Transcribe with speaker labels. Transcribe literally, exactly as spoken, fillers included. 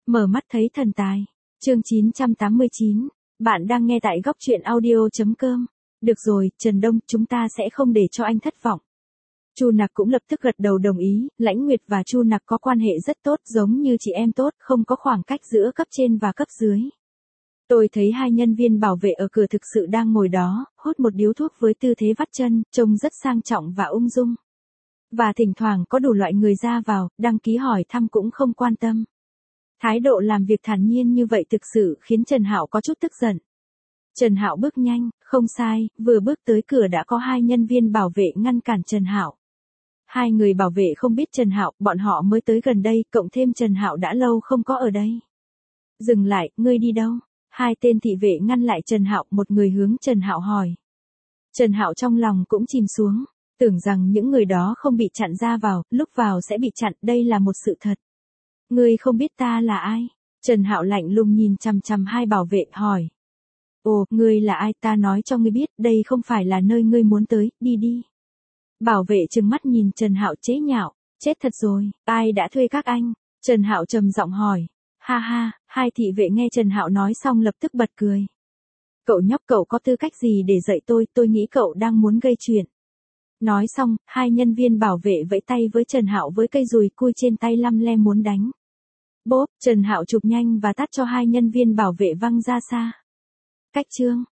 Speaker 1: Mở mắt thấy thần tài. Chương chín trăm tám mươi chín. Bạn đang nghe tại góc truyện audio chấm com. Được rồi, Trần Đông, chúng ta sẽ không để cho anh thất vọng. Chu Nặc cũng lập tức gật đầu đồng ý, Lãnh Nguyệt và Chu Nặc có quan hệ rất tốt, giống như chị em tốt, không có khoảng cách giữa cấp trên và cấp dưới. Tôi thấy hai nhân viên bảo vệ ở cửa thực sự đang ngồi đó, hút một điếu thuốc với tư thế vắt chân, trông rất sang trọng và ung dung. Và thỉnh thoảng có đủ loại người ra vào, đăng ký hỏi thăm cũng không quan tâm. Thái độ làm việc thản nhiên như vậy thực sự khiến Trần Hạo có chút tức giận. Trần Hạo bước nhanh, không sai, vừa bước tới cửa đã có hai nhân viên bảo vệ ngăn cản Trần Hạo. Hai người bảo vệ không biết Trần Hạo, bọn họ mới tới gần đây, cộng thêm Trần Hạo đã lâu không có ở đây. Dừng lại, ngươi đi đâu? Hai tên thị vệ ngăn lại Trần Hạo, một người hướng Trần Hạo hỏi. Trần Hạo trong lòng cũng chìm xuống, tưởng rằng những người đó không bị chặn ra vào, lúc vào sẽ bị chặn, đây là một sự thật. Ngươi không biết ta là ai? Trần Hạo lạnh lùng nhìn chằm chằm hai bảo vệ, hỏi. Ồ, ngươi là ai, ta nói cho ngươi biết, đây không phải là nơi ngươi muốn tới, đi đi. Bảo vệ trừng mắt nhìn Trần Hạo chế nhạo, chết thật rồi, ai đã thuê các anh? Trần Hạo trầm giọng hỏi. Ha ha, hai thị vệ nghe Trần Hạo nói xong lập tức bật cười. Cậu nhóc, cậu có tư cách gì để dạy tôi, tôi nghĩ cậu đang muốn gây chuyện. Nói xong, hai nhân viên bảo vệ vẫy tay với Trần Hạo với cây dùi cui trên tay lăm le muốn đánh. Bốp, Trần Hạo chụp nhanh và tát cho hai nhân viên bảo vệ văng ra xa. Cách chương.